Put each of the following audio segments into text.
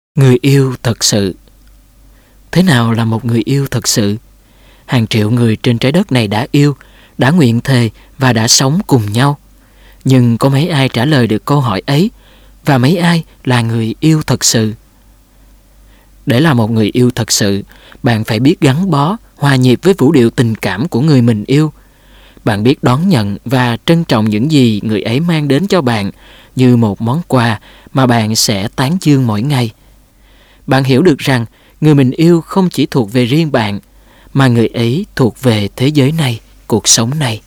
Người yêu thật sự. Thế nào là một người yêu thật sự? Hàng triệu người trên trái đất này đã yêu, đã nguyện thề và đã sống cùng nhau. Nhưng có mấy ai trả lời được câu hỏi ấy? Và mấy ai là người yêu thật sự? Để là một người yêu thật sự, bạn phải biết gắn bó, hòa nhịp với vũ điệu tình cảm của người mình yêu. Bạn biết đón nhận và trân trọng những gì người ấy mang đến cho bạn như một món quà mà bạn sẽ tán dương mỗi ngày. Bạn hiểu được rằng người mình yêu không chỉ thuộc về riêng bạn, mà người ấy thuộc về thế giới này, cuộc sống này.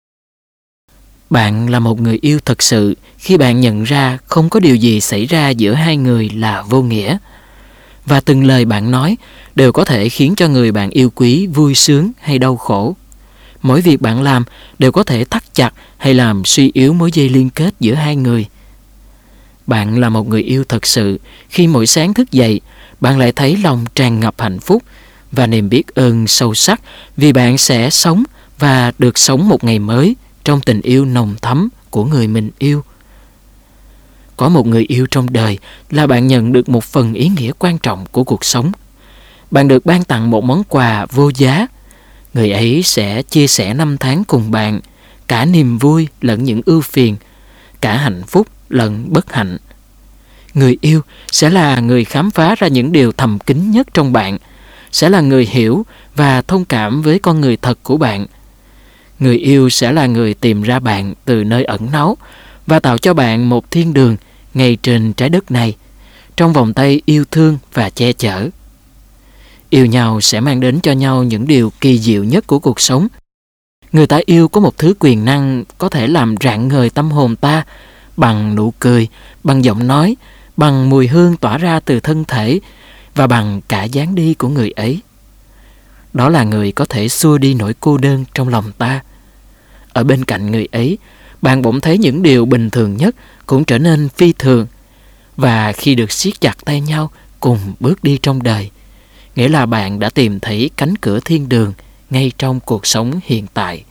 Bạn là một người yêu thật sự khi bạn nhận ra không có điều gì xảy ra giữa hai người là vô nghĩa. Và từng lời bạn nói đều có thể khiến cho người bạn yêu quý vui sướng hay đau khổ. Mỗi việc bạn làm đều có thể thắt chặt hay làm suy yếu mối dây liên kết giữa hai người. Bạn là một người yêu thật sự khi mỗi sáng thức dậy, bạn lại thấy lòng tràn ngập hạnh phúc và niềm biết ơn sâu sắc vì bạn sẽ sống và được sống một ngày mới trong tình yêu nồng thắm của người mình yêu. Có một người yêu trong đời là bạn nhận được một phần ý nghĩa quan trọng của cuộc sống. Bạn được ban tặng một món quà vô giá. Người ấy sẽ chia sẻ năm tháng cùng bạn, cả niềm vui lẫn những ưu phiền, cả hạnh phúc lẫn bất hạnh. Người yêu sẽ là người khám phá ra những điều thầm kín nhất trong bạn, sẽ là người hiểu và thông cảm với con người thật của bạn. Người yêu sẽ là người tìm ra bạn từ nơi ẩn náu và tạo cho bạn một thiên đường ngay trên trái đất này, trong vòng tay yêu thương và che chở. Yêu nhau sẽ mang đến cho nhau những điều kỳ diệu nhất của cuộc sống. Người ta yêu có một thứ quyền năng có thể làm rạng ngời tâm hồn ta bằng nụ cười, bằng giọng nói, bằng mùi hương tỏa ra từ thân thể và bằng cả dáng đi của người ấy. Đó là người có thể xua đi nỗi cô đơn trong lòng ta. Ở bên cạnh người ấy, bạn bỗng thấy những điều bình thường nhất cũng trở nên phi thường. Và khi được siết chặt tay nhau cùng bước đi trong đời, nghĩa là bạn đã tìm thấy cánh cửa thiên đường ngay trong cuộc sống hiện tại.